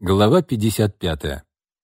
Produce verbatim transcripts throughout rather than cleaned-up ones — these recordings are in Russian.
Глава пятьдесят пятая.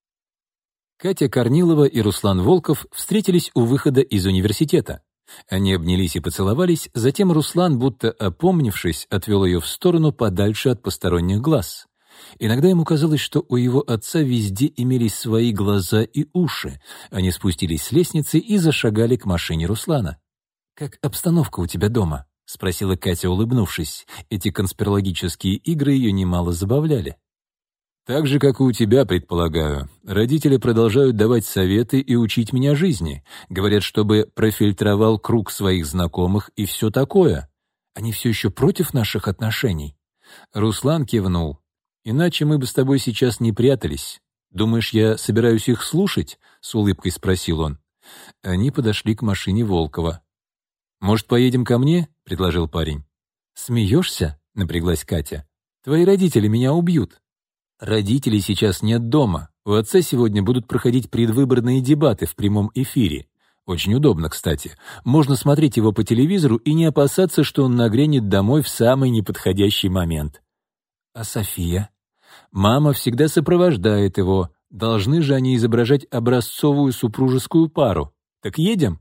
Катя Корнилова и Руслан Волков встретились у выхода из университета. Они обнялись и поцеловались, затем Руслан, будто опомнившись, отвел ее в сторону подальше от посторонних глаз. Иногда ему казалось, что у его отца везде имелись свои глаза и уши. Они спустились с лестницы и зашагали к машине Руслана. «Как обстановка у тебя дома?» — спросила Катя, улыбнувшись. Эти конспирологические игры ее немало забавляли. «Так же, как и у тебя, предполагаю. Родители продолжают давать советы и учить меня жизни. Говорят, чтобы профильтровал круг своих знакомых и все такое. Они все еще против наших отношений?» Руслан кивнул. «Иначе мы бы с тобой сейчас не прятались. Думаешь, я собираюсь их слушать?» — с улыбкой спросил он. Они подошли к машине Волкова. «Может, поедем ко мне?» — предложил парень. «Смеешься?» — напряглась Катя. «Твои родители меня убьют». «Родителей сейчас нет дома. У отца сегодня будут проходить предвыборные дебаты в прямом эфире. Очень удобно, кстати. Можно смотреть его по телевизору и не опасаться, что он нагрянет домой в самый неподходящий момент». «А София?» «Мама всегда сопровождает его. Должны же они изображать образцовую супружескую пару. Так едем?»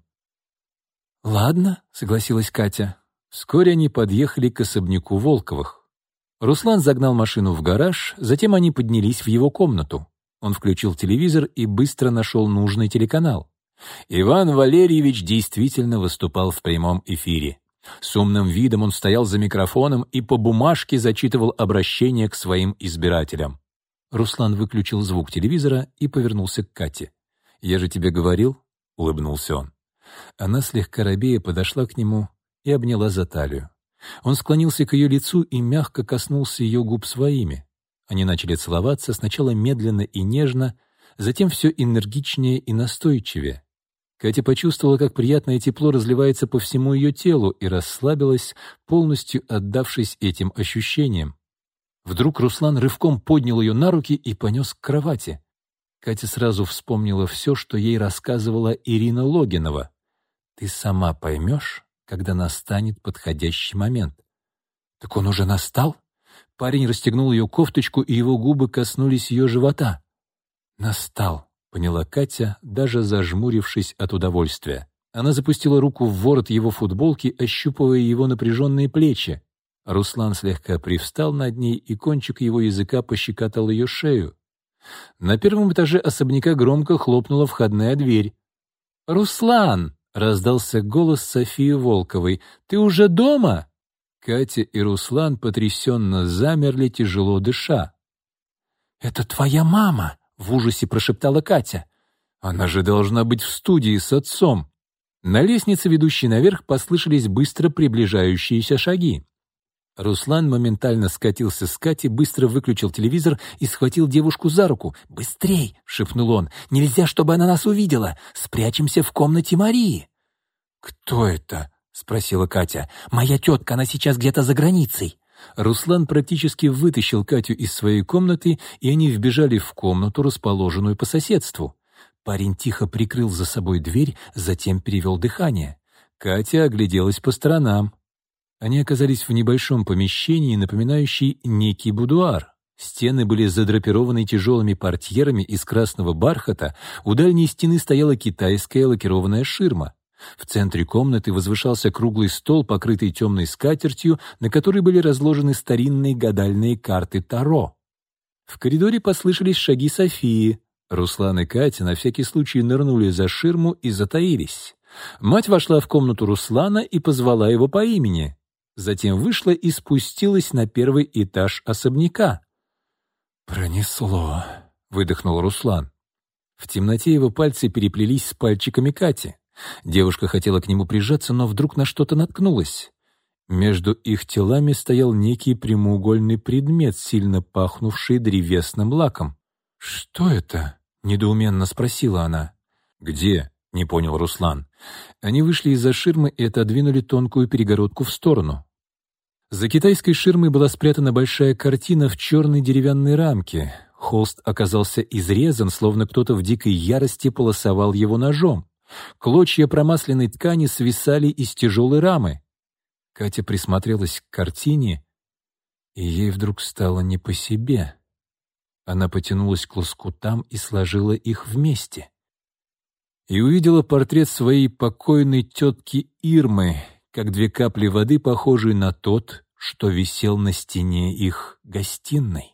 «Ладно», — согласилась Катя. Вскоре они подъехали к особняку Волковых. Руслан загнал машину в гараж, затем они поднялись в его комнату. Он включил телевизор и быстро нашел нужный телеканал. Иван Валерьевич действительно выступал в прямом эфире. С умным видом он стоял за микрофоном и по бумажке зачитывал обращение к своим избирателям. Руслан выключил звук телевизора и повернулся к Кате. «Я же тебе говорил», — улыбнулся он. Она слегка робея подошла к нему и обняла за талию. Он склонился к ее лицу и мягко коснулся ее губ своими. Они начали целоваться, сначала медленно и нежно, затем все энергичнее и настойчивее. Катя почувствовала, как приятное тепло разливается по всему ее телу, и расслабилась, полностью отдавшись этим ощущениям. Вдруг Руслан рывком поднял ее на руки и понес к кровати. Катя сразу вспомнила все, что ей рассказывала Ирина Логинова. «Ты сама поймешь, когда настанет подходящий момент». «Так он уже настал?» Парень расстегнул ее кофточку, и его губы коснулись ее живота. «Настал», — поняла Катя, даже зажмурившись от удовольствия. Она запустила руку в ворот его футболки, ощупывая его напряженные плечи. Руслан слегка привстал над ней, и кончик его языка пощекотал ее шею. На первом этаже особняка громко хлопнула входная дверь. «Руслан!» — раздался голос Софии Волковой. «Ты уже дома?» Катя и Руслан потрясенно замерли, тяжело дыша. «Это твоя мама!» — в ужасе прошептала Катя. «Она же должна быть в студии с отцом!» На лестнице, ведущей наверх, послышались быстро приближающиеся шаги. Руслан моментально скатился с Кати, быстро выключил телевизор и схватил девушку за руку. «Быстрей!» — шепнул он. «Нельзя, чтобы она нас увидела! Спрячемся в комнате Марии!» «Кто это?» — спросила Катя. «Моя тетка, она сейчас где-то за границей». Руслан практически вытащил Катю из своей комнаты, и они вбежали в комнату, расположенную по соседству. Парень тихо прикрыл за собой дверь, затем перевел дыхание. Катя огляделась по сторонам. Они оказались в небольшом помещении, напоминающем некий будуар. Стены были задрапированы тяжелыми портьерами из красного бархата, у дальней стены стояла китайская лакированная ширма. В центре комнаты возвышался круглый стол, покрытый темной скатертью, на которой были разложены старинные гадальные карты Таро. В коридоре послышались шаги Софии. Руслан и Катя на всякий случай нырнули за ширму и затаились. Мать вошла в комнату Руслана и позвала его по имени. Затем вышла и спустилась на первый этаж особняка. «Пронесло», — выдохнул Руслан. В темноте его пальцы переплелись с пальчиками Кати. Девушка хотела к нему прижаться, но вдруг на что-то наткнулась. Между их телами стоял некий прямоугольный предмет, сильно пахнувший древесным лаком. «Что это?» — недоуменно спросила она. «Где?» — не понял Руслан. Они вышли из-за ширмы и отодвинули тонкую перегородку в сторону. За китайской ширмой была спрятана большая картина в черной деревянной рамке. Холст оказался изрезан, словно кто-то в дикой ярости полосовал его ножом. Клочья промасленной ткани свисали из тяжелой рамы. Катя присмотрелась к картине, и ей вдруг стало не по себе. Она потянулась к лоскутам и сложила их вместе. И увидела портрет своей покойной тетки Ирмы, как две капли воды, похожие на тот, что висел на стене их гостиной.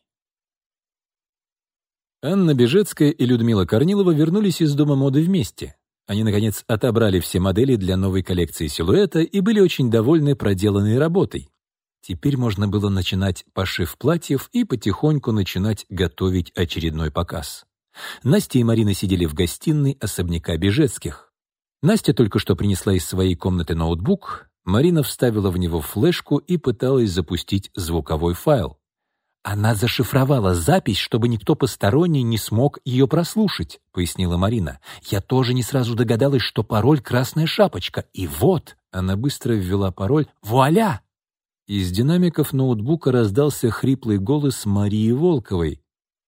Анна Бежецкая и Людмила Корнилова вернулись из Дома моды вместе. Они, наконец, отобрали все модели для новой коллекции силуэта и были очень довольны проделанной работой. Теперь можно было начинать пошив платьев и потихоньку начинать готовить очередной показ. Настя и Марина сидели в гостиной особняка Бежецких. Настя только что принесла из своей комнаты ноутбук, Марина вставила в него флешку и пыталась запустить звуковой файл. «Она зашифровала запись, чтобы никто посторонний не смог ее прослушать», — пояснила Марина. «Я тоже не сразу догадалась, что пароль «Красная шапочка». И вот...» — она быстро ввела пароль. «Вуаля!» Из динамиков ноутбука раздался хриплый голос Марии Волковой.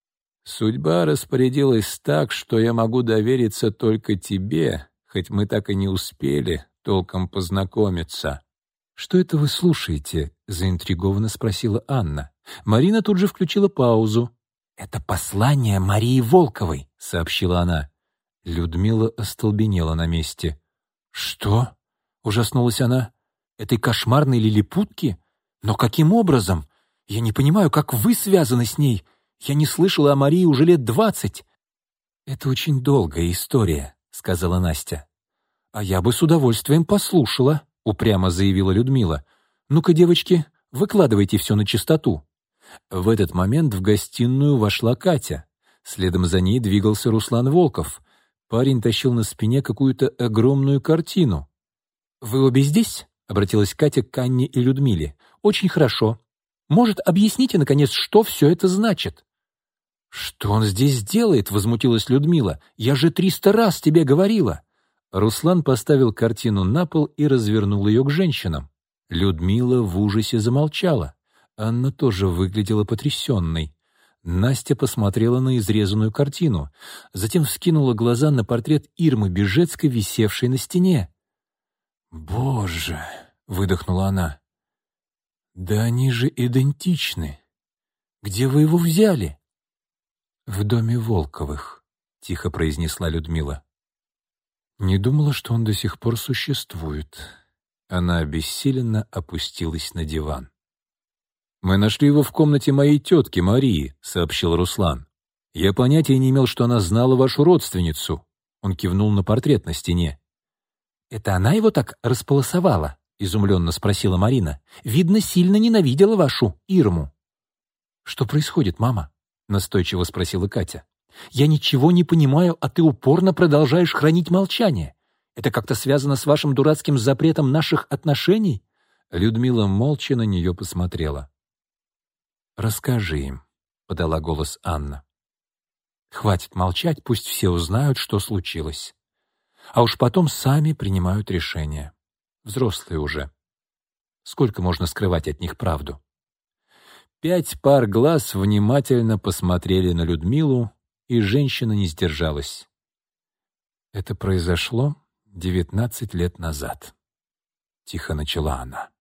«Судьба распорядилась так, что я могу довериться только тебе, хоть мы так и не успели толком познакомиться». «Что это вы слушаете?» — заинтригованно спросила Анна. Марина тут же включила паузу. «Это послание Марии Волковой», — сообщила она. Людмила остолбенела на месте. «Что?» — ужаснулась она. «Этой кошмарной лилипутки? Но каким образом? Я не понимаю, как вы связаны с ней. Я не слышала о Марии уже лет двадцать». «Это очень долгая история», — сказала Настя. «А я бы с удовольствием послушала», — упрямо заявила Людмила. «Ну-ка, девочки, выкладывайте все на чистоту». В этот момент в гостиную вошла Катя. Следом за ней двигался Руслан Волков. Парень тащил на спине какую-то огромную картину. «Вы обе здесь?» — обратилась Катя к Анне и Людмиле. «Очень хорошо. Может, объясните, наконец, что все это значит?» «Что он здесь делает?» — возмутилась Людмила. «Я же триста раз тебе говорила!» Руслан поставил картину на пол и развернул ее к женщинам. Людмила в ужасе замолчала. Анна тоже выглядела потрясенной. Настя посмотрела на изрезанную картину, затем вскинула глаза на портрет Ирмы Бежецкой, висевшей на стене. «Боже!» — выдохнула она. «Да они же идентичны! Где вы его взяли?» «В доме Волковых», — тихо произнесла Людмила. «Не думала, что он до сих пор существует». Она обессиленно опустилась на диван. «Мы нашли его в комнате моей тетки Марии», — сообщил Руслан. «Я понятия не имел, что она знала вашу родственницу». Он кивнул на портрет на стене. «Это она его так располосовала?» — изумленно спросила Марина. «Видно, сильно ненавидела вашу Ирму». «Что происходит, мама?» — настойчиво спросила Катя. «Я ничего не понимаю, а ты упорно продолжаешь хранить молчание. Это как-то связано с вашим дурацким запретом наших отношений?» Людмила молча на нее посмотрела. «Расскажи им», — подала голос Анна. «Хватит молчать, пусть все узнают, что случилось. А уж потом сами принимают решения. Взрослые уже. Сколько можно скрывать от них правду?» Пять пар глаз внимательно посмотрели на Людмилу, и женщина не сдержалась. «Это произошло девятнадцать лет назад», — тихо начала она.